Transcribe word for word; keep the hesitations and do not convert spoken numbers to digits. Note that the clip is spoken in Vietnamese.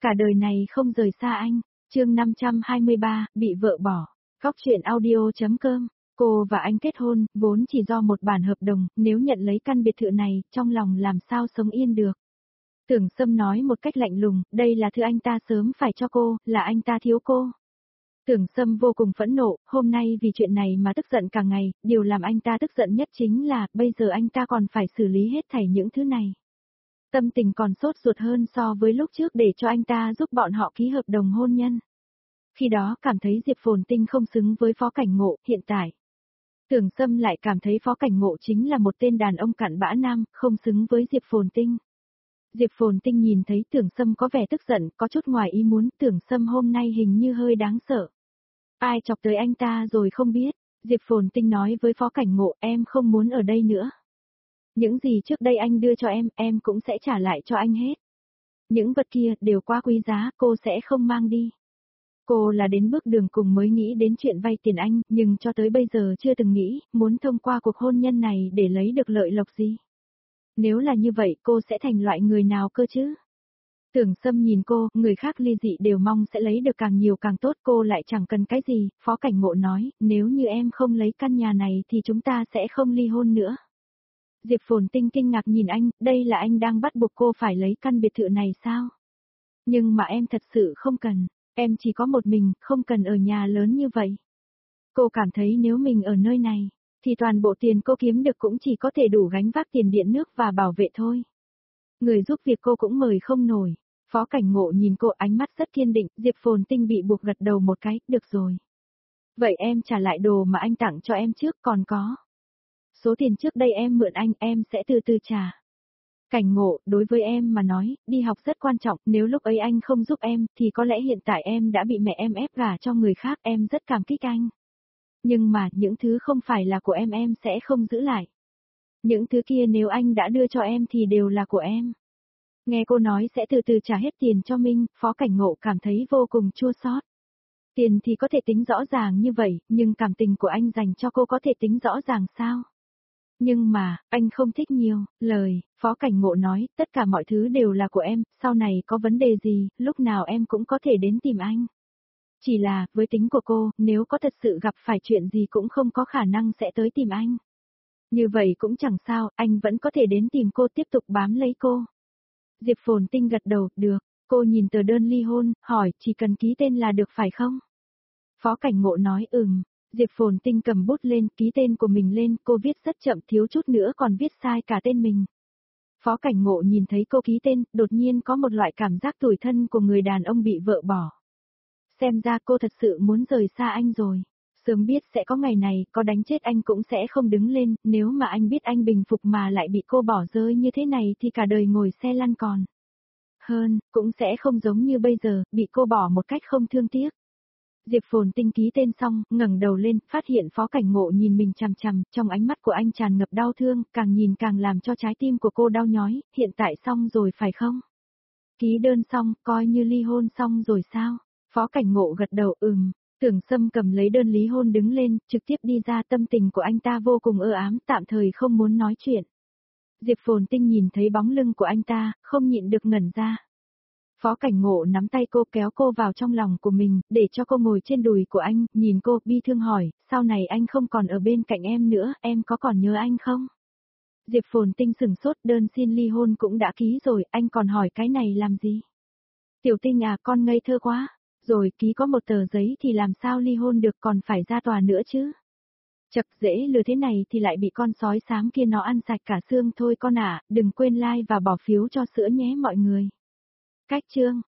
cả đời này không rời xa anh. Chương năm trăm hai mươi ba, bị vợ bỏ. Góc truyện audio.com. Cô và anh kết hôn, vốn chỉ do một bản hợp đồng, nếu nhận lấy căn biệt thự này, trong lòng làm sao sống yên được. Tưởng Sâm nói một cách lạnh lùng, đây là thứ anh ta sớm phải cho cô, là anh ta thiếu cô. Tưởng Sâm vô cùng phẫn nộ, hôm nay vì chuyện này mà tức giận cả ngày, điều làm anh ta tức giận nhất chính là, bây giờ anh ta còn phải xử lý hết thảy những thứ này. Tâm tình còn sốt ruột hơn so với lúc trước để cho anh ta giúp bọn họ ký hợp đồng hôn nhân. Khi đó cảm thấy Diệp Phồn Tinh không xứng với Phó Cảnh Ngộ, hiện tại. Tưởng Sâm lại cảm thấy Phó Cảnh Ngộ chính là một tên đàn ông cặn bã nam, không xứng với Diệp Phồn Tinh. Diệp Phồn Tinh nhìn thấy Tưởng Sâm có vẻ tức giận, có chút ngoài ý muốn, Tưởng Sâm hôm nay hình như hơi đáng sợ. Ai chọc tới anh ta rồi không biết, Diệp Phồn Tinh nói với Phó Cảnh Ngộ, em không muốn ở đây nữa. Những gì trước đây anh đưa cho em, em cũng sẽ trả lại cho anh hết. Những vật kia đều quá quý giá, cô sẽ không mang đi. Cô là đến bước đường cùng mới nghĩ đến chuyện vay tiền anh, nhưng cho tới bây giờ chưa từng nghĩ, muốn thông qua cuộc hôn nhân này để lấy được lợi lộc gì. Nếu là như vậy cô sẽ thành loại người nào cơ chứ? Tưởng Sâm nhìn cô, người khác ly dị đều mong sẽ lấy được càng nhiều càng tốt, cô lại chẳng cần cái gì. Phó Cảnh Ngộ nói, nếu như em không lấy căn nhà này thì chúng ta sẽ không ly hôn nữa. Diệp Phồn Tinh kinh ngạc nhìn anh, đây là anh đang bắt buộc cô phải lấy căn biệt thự này sao? Nhưng mà em thật sự không cần, em chỉ có một mình, không cần ở nhà lớn như vậy. Cô cảm thấy nếu mình ở nơi này, thì toàn bộ tiền cô kiếm được cũng chỉ có thể đủ gánh vác tiền điện nước và bảo vệ thôi. Người giúp việc cô cũng mời không nổi. Phó Cảnh Ngộ nhìn cô ánh mắt rất kiên định, Diệp Phồn Tinh bị buộc gật đầu một cái, được rồi. Vậy em trả lại đồ mà anh tặng cho em trước, còn có. Số tiền trước đây em mượn anh, em sẽ từ từ trả. Cảnh Ngộ, đối với em mà nói, đi học rất quan trọng, nếu lúc ấy anh không giúp em, thì có lẽ hiện tại em đã bị mẹ em ép gả cho người khác, em rất cảm kích anh. Nhưng mà, những thứ không phải là của em em sẽ không giữ lại. Những thứ kia nếu anh đã đưa cho em thì đều là của em. Nghe cô nói sẽ từ từ trả hết tiền cho Minh, Phó Cảnh Ngộ cảm thấy vô cùng chua xót. Tiền thì có thể tính rõ ràng như vậy, nhưng cảm tình của anh dành cho cô có thể tính rõ ràng sao? Nhưng mà, anh không thích nhiều, lời, Phó Cảnh Ngộ nói, tất cả mọi thứ đều là của em, sau này có vấn đề gì, lúc nào em cũng có thể đến tìm anh. Chỉ là, với tính của cô, nếu có thật sự gặp phải chuyện gì cũng không có khả năng sẽ tới tìm anh. Như vậy cũng chẳng sao, anh vẫn có thể đến tìm cô tiếp tục bám lấy cô. Diệp Phồn Tinh gật đầu, được, cô nhìn tờ đơn ly hôn, hỏi, chỉ cần ký tên là được phải không? Phó Cảnh Ngộ nói, ừm. Diệp Phồn Tinh cầm bút lên, ký tên của mình lên, cô viết rất chậm, thiếu chút nữa còn viết sai cả tên mình. Phó Cảnh Ngộ nhìn thấy cô ký tên, đột nhiên có một loại cảm giác tủi thân của người đàn ông bị vợ bỏ. Xem ra cô thật sự muốn rời xa anh rồi. Sớm biết sẽ có ngày này, có đánh chết anh cũng sẽ không đứng lên, nếu mà anh biết anh bình phục mà lại bị cô bỏ rơi như thế này thì cả đời ngồi xe lăn còn. Hơn, cũng sẽ không giống như bây giờ, bị cô bỏ một cách không thương tiếc. Diệp Phồn Tinh ký tên xong, ngẩng đầu lên, phát hiện Phó Cảnh Ngộ nhìn mình chằm chằm, trong ánh mắt của anh tràn ngập đau thương, càng nhìn càng làm cho trái tim của cô đau nhói, hiện tại xong rồi phải không? Ký đơn xong, coi như ly hôn xong rồi sao? Phó Cảnh Ngộ gật đầu, ừm. Tưởng Sâm cầm lấy đơn lý hôn đứng lên, trực tiếp đi ra, tâm tình của anh ta vô cùng ơ ám, tạm thời không muốn nói chuyện. Diệp Phồn Tinh nhìn thấy bóng lưng của anh ta, không nhịn được ngẩn ra. Phó Cảnh Ngộ nắm tay cô kéo cô vào trong lòng của mình, để cho cô ngồi trên đùi của anh, nhìn cô, bi thương hỏi, sau này anh không còn ở bên cạnh em nữa, em có còn nhớ anh không? Diệp Phồn Tinh sửng sốt, đơn xin ly hôn cũng đã ký rồi, anh còn hỏi cái này làm gì? Tiểu Tinh à, con ngây thơ quá, rồi ký có một tờ giấy thì làm sao ly hôn được, còn phải ra tòa nữa chứ? Chật, dễ lừa thế này thì lại bị con sói xám kia nó ăn sạch cả xương thôi con ạ, đừng quên like và bỏ phiếu cho sữa nhé mọi người. Cách chương